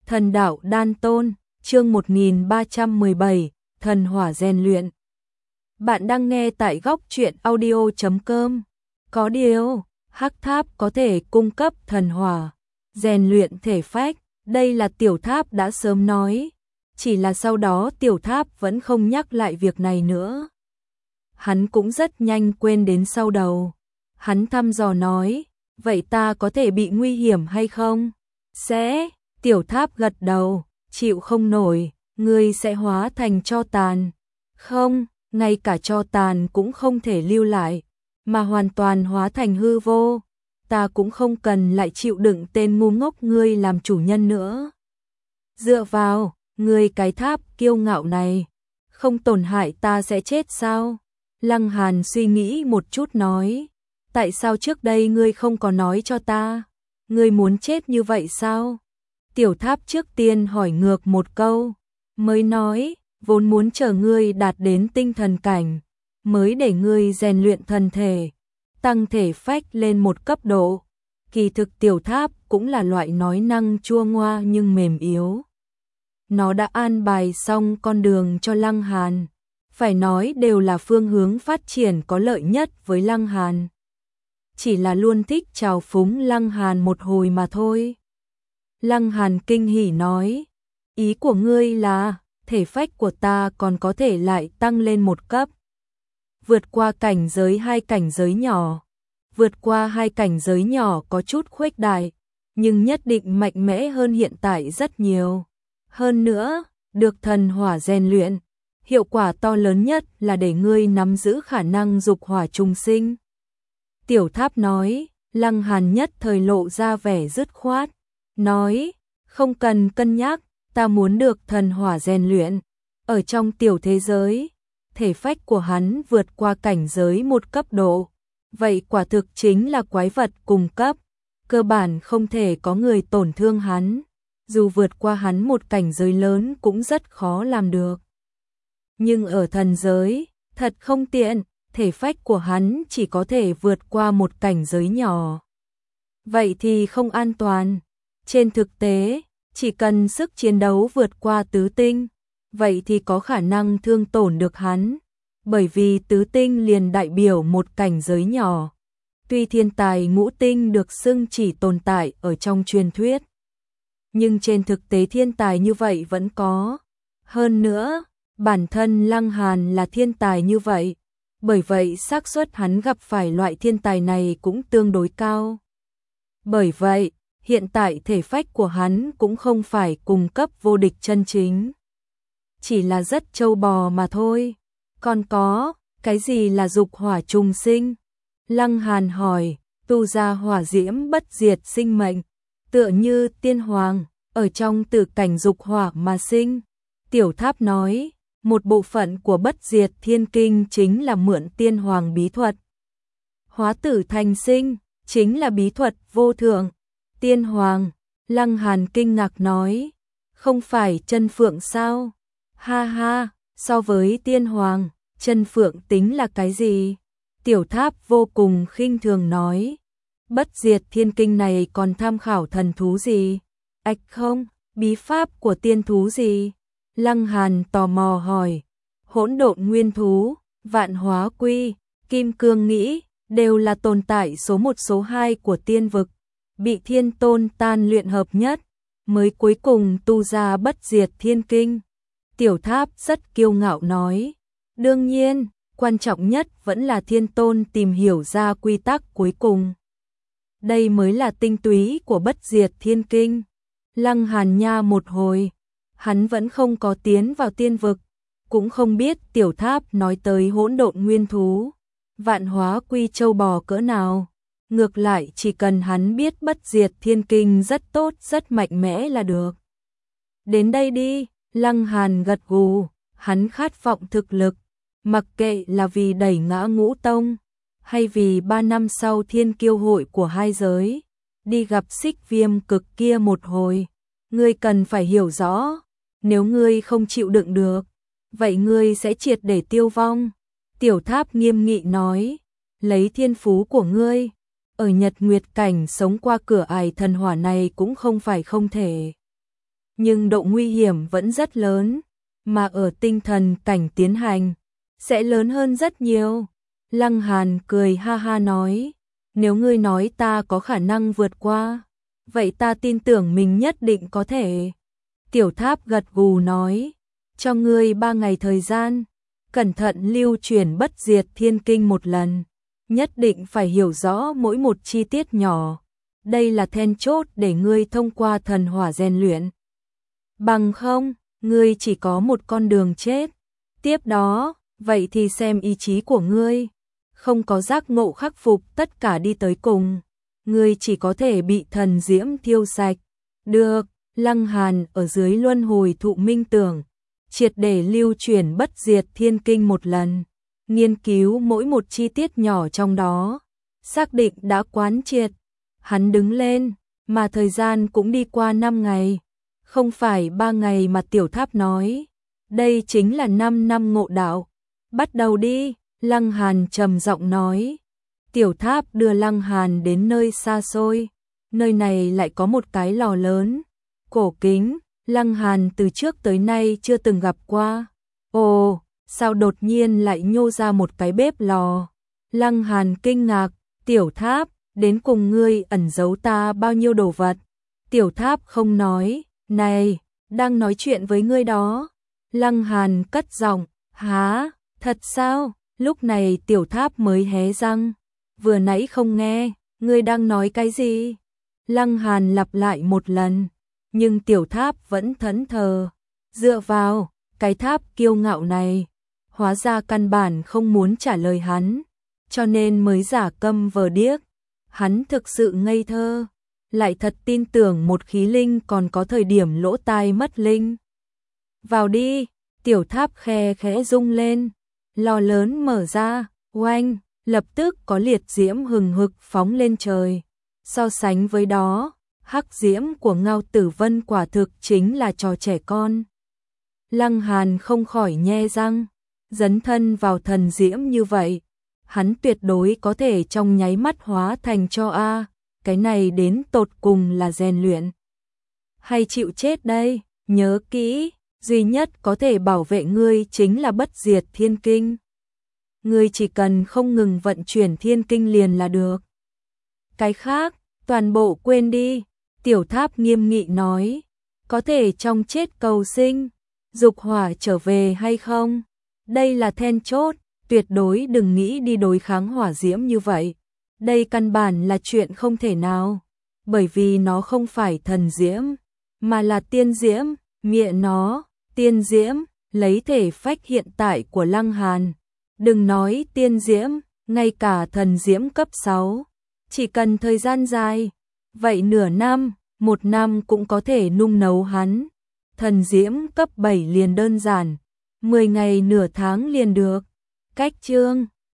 Thần đạo đan tôn, chương 1317, thần hỏa rèn luyện. Bạn đang nghe tại góc truyện audio.com. Có điều, hắc tháp có thể cung cấp thần hỏa, rèn luyện thể phách, đây là tiểu tháp đã sớm nói. Chỉ là sau đó tiểu tháp vẫn không nhắc lại việc này nữa. Hắn cũng rất nhanh quên đến sau đầu. Hắn thăm dò nói, vậy ta có thể bị nguy hiểm hay không? Sẽ. Tiểu tháp gật đầu, chịu không nổi, ngươi sẽ hóa thành tro tàn. Không, ngay cả tro tàn cũng không thể lưu lại, mà hoàn toàn hóa thành hư vô. Ta cũng không cần lại chịu đựng tên ngu ngốc ngươi làm chủ nhân nữa. Dựa vào, ngươi cái tháp kiêu ngạo này, không tổn hại ta sẽ chết sao? Lăng Hàn suy nghĩ một chút nói, tại sao trước đây ngươi không có nói cho ta? Ngươi muốn chết như vậy sao? Tiểu tháp trước tiên hỏi ngược một câu, mới nói, vốn muốn chờ ngươi đạt đến tinh thần cảnh, mới để ngươi rèn luyện thần thể, tăng thể phách lên một cấp độ. Kỳ thực tiểu tháp cũng là loại nói năng chua ngoa nhưng mềm yếu. Nó đã an bài xong con đường cho Lăng Hàn, phải nói đều là phương hướng phát triển có lợi nhất với Lăng Hàn. Chỉ là luôn thích trào phúng Lăng Hàn một hồi mà thôi. Lăng Hàn kinh hỉ nói, ý của ngươi là, thể phách của ta còn có thể lại tăng lên một cấp. Vượt qua cảnh giới hai cảnh giới nhỏ. Vượt qua hai cảnh giới nhỏ có chút khuếch đại, nhưng nhất định mạnh mẽ hơn hiện tại rất nhiều. Hơn nữa, được thần hỏa rèn luyện, hiệu quả to lớn nhất là để ngươi nắm giữ khả năng dục hỏa trùng sinh. Tiểu tháp nói, Lăng Hàn nhất thời lộ ra vẻ dứt khoát. Nói, không cần cân nhắc, ta muốn được thần hỏa rèn luyện. Ở trong tiểu thế giới, thể phách của hắn vượt qua cảnh giới một cấp độ. Vậy quả thực chính là quái vật cùng cấp. Cơ bản không thể có người tổn thương hắn. Dù vượt qua hắn một cảnh giới lớn cũng rất khó làm được. Nhưng ở thần giới, thật không tiện, thể phách của hắn chỉ có thể vượt qua một cảnh giới nhỏ. Vậy thì không an toàn. Trên thực tế, chỉ cần sức chiến đấu vượt qua tứ tinh, vậy thì có khả năng thương tổn được hắn, bởi vì tứ tinh liền đại biểu một cảnh giới nhỏ. Tuy thiên tài ngũ tinh được xưng chỉ tồn tại ở trong truyền thuyết, nhưng trên thực tế thiên tài như vậy vẫn có. Hơn nữa, bản thân Lăng Hàn là thiên tài như vậy, bởi vậy xác suất hắn gặp phải loại thiên tài này cũng tương đối cao. Bởi vậy, hiện tại thể phách của hắn cũng không phải cùng cấp vô địch chân chính. Chỉ là rất trâu bò mà thôi. Còn có, cái gì là dục hỏa trùng sinh? Lăng Hàn hỏi, tu ra hỏa diễm bất diệt sinh mệnh, tựa như tiên hoàng, ở trong tử cảnh dục hỏa mà sinh. Tiểu tháp nói, một bộ phận của bất diệt thiên kinh chính là mượn tiên hoàng bí thuật. Hóa tử thành sinh, chính là bí thuật vô thượng. Tiên hoàng, Lăng Hàn kinh ngạc nói, không phải chân phượng sao? Ha ha, so với tiên hoàng, chân phượng tính là cái gì? Tiểu tháp vô cùng khinh thường nói, bất diệt thiên kinh này còn tham khảo thần thú gì? Ách không, bí pháp của tiên thú gì? Lăng Hàn tò mò hỏi, hỗn độn nguyên thú, vạn hóa quy, kim cương nghĩ, đều là tồn tại số 1 số 2 của tiên vực. Bị thiên tôn tan luyện hợp nhất, mới cuối cùng tu ra bất diệt thiên kinh. Tiểu tháp rất kiêu ngạo nói, đương nhiên, quan trọng nhất vẫn là thiên tôn tìm hiểu ra quy tắc cuối cùng. Đây mới là tinh túy của bất diệt thiên kinh. Lăng Hàn nha một hồi, hắn vẫn không có tiến vào tiên vực, cũng không biết tiểu tháp nói tới hỗn độn nguyên thú, vạn hóa quy châu bò cỡ nào. Ngược lại chỉ cần hắn biết bất diệt thiên kinh rất tốt rất mạnh mẽ là được. Đến đây đi, Lăng Hàn gật gù, hắn khát vọng thực lực, mặc kệ là vì đẩy ngã Ngũ Tông, hay vì 3 năm sau thiên kiêu hội của hai giới, đi gặp Xích Viêm Cực kia một hồi. Ngươi cần phải hiểu rõ, nếu ngươi không chịu đựng được, vậy ngươi sẽ triệt để tiêu vong. Tiểu tháp nghiêm nghị nói, lấy thiên phú của ngươi, ở Nhật Nguyệt cảnh sống qua cửa ải thần hỏa này cũng không phải không thể. nhưng độ nguy hiểm vẫn rất lớn, mà ở tinh thần cảnh tiến hành, sẽ lớn hơn rất nhiều. Lăng Hàn cười ha ha nói, nếu ngươi nói ta có khả năng vượt qua, vậy ta tin tưởng mình nhất định có thể. Tiểu Tháp gật gù nói, cho ngươi 3 ngày thời gian, cẩn thận lưu chuyển bất diệt thiên kinh một lần, nhất định phải hiểu rõ mỗi một chi tiết nhỏ. Đây là then chốt để ngươi thông qua thần hỏa rèn luyện. Bằng không, ngươi chỉ có một con đường chết. Tiếp đó, vậy thì xem ý chí của ngươi. Không có giác ngộ khắc phục tất cả đi tới cùng, ngươi chỉ có thể bị thần diễm thiêu sạch. Được, Lăng Hàn ở dưới luân hồi thụ minh tưởng, triệt để lưu chuyển bất diệt thiên kinh một lần, nghiên cứu mỗi một chi tiết nhỏ trong đó, xác định đã quán triệt. Hắn đứng lên, mà thời gian cũng đi qua 5 ngày, không phải 3 ngày mà Tiểu Tháp nói. Đây chính là 5 năm ngộ đạo. Bắt đầu đi, Lăng Hàn trầm giọng nói. Tiểu Tháp đưa Lăng Hàn đến nơi xa xôi, nơi này lại có một cái lò lớn, cổ kính, Lăng Hàn từ trước tới nay chưa từng gặp qua. Ồ, sao đột nhiên lại nhô ra một cái bếp lò? Lăng Hàn kinh ngạc, Tiểu Tháp, đến cùng ngươi ẩn giấu ta bao nhiêu đồ vật? Tiểu Tháp không nói, này, đang nói chuyện với ngươi đó. Lăng Hàn cất giọng, há, thật sao? Lúc này Tiểu Tháp mới hé răng, vừa nãy không nghe, ngươi đang nói cái gì? Lăng Hàn lặp lại một lần, nhưng Tiểu Tháp vẫn thẫn thờ, dựa vào cái tháp kiêu ngạo này, hóa ra căn bản không muốn trả lời hắn, cho nên mới giả câm vờ điếc. Hắn thực sự ngây thơ, lại thật tin tưởng một khí linh còn có thời điểm lỗ tai mất linh. Vào đi, Tiểu Tháp khe khẽ rung lên, lò lớn mở ra, oanh, lập tức có liệt diễm hừng hực phóng lên trời. So sánh với đó, hắc diễm của Ngao Tử Vân quả thực chính là trò trẻ con. Lăng Hàn không khỏi nhe răng, dấn thân vào thần diễm như vậy, hắn tuyệt đối có thể trong nháy mắt hóa thành cho A, cái này đến tột cùng là rèn luyện hay chịu chết đây? Nhớ kỹ, duy nhất có thể bảo vệ ngươi chính là bất diệt thiên kinh. Ngươi chỉ cần không ngừng vận chuyển thiên kinh liền là được. Cái khác, toàn bộ quên đi. Tiểu Tháp nghiêm nghị nói, có thể trong chết cầu sinh, dục hỏa trở về hay không? Đây là then chốt, tuyệt đối đừng nghĩ đi đối kháng hỏa diễm như vậy. Đây căn bản là chuyện không thể nào, bởi vì nó không phải thần diễm, mà là tiên diễm, mẹ nó, tiên diễm, lấy thể phách hiện tại của Lăng Hàn. Đừng nói tiên diễm, ngay cả thần diễm cấp 6, chỉ cần thời gian dài, vậy nửa năm, 1 năm cũng có thể nung nấu hắn. Thần diễm cấp 7 liền đơn giản, 10 ngày nửa tháng liền được. Cách chương